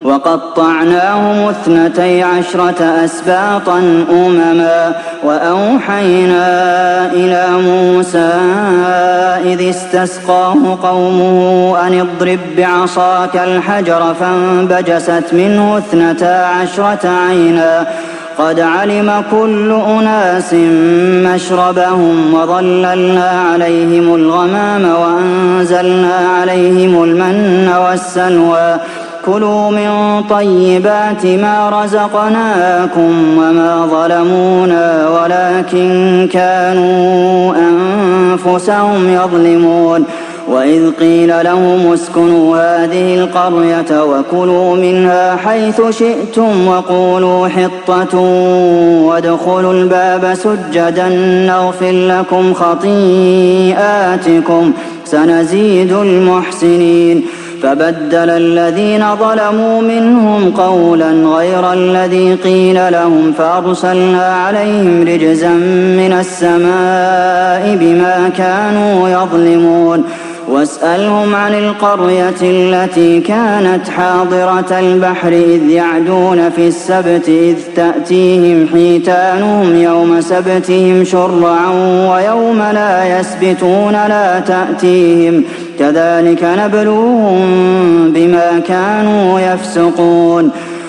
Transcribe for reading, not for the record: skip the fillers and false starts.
وقطعناهم 12 أسباطا أمما وأوحينا إلى موسى إذ استسقاه قومه أن اضرب بعصاك الحجر فانبجست منه 12 عينا قد علم كل أناس مشربهم وظللنا عليهم الغمام وأنزلنا عليهم المن والسلوى كلوا من طيبات ما رزقناكم وما ظلمونا ولكن كانوا أنفسهم يظلمون وإذ قيل لهم اسكنوا هذه القرية وكلوا منها حيث شئتم وقولوا حطة وادخلوا الباب سجدا نغفر لكم خطيئاتكم سنزيد المحسنين فبدل الذين ظلموا منهم قولا غير الذي قيل لهم فأرسلنا عليهم رجزا من السماء بما كانوا يظلمون واسألهم عن القرية التي كانت حاضرة البحر إذ يعدون في السبت إذ تأتيهم حيتانهم يوم سبتهم شرعا ويوم لا يسبتون لا تأتيهم كذلك نبلوهم بما كانوا يفسقون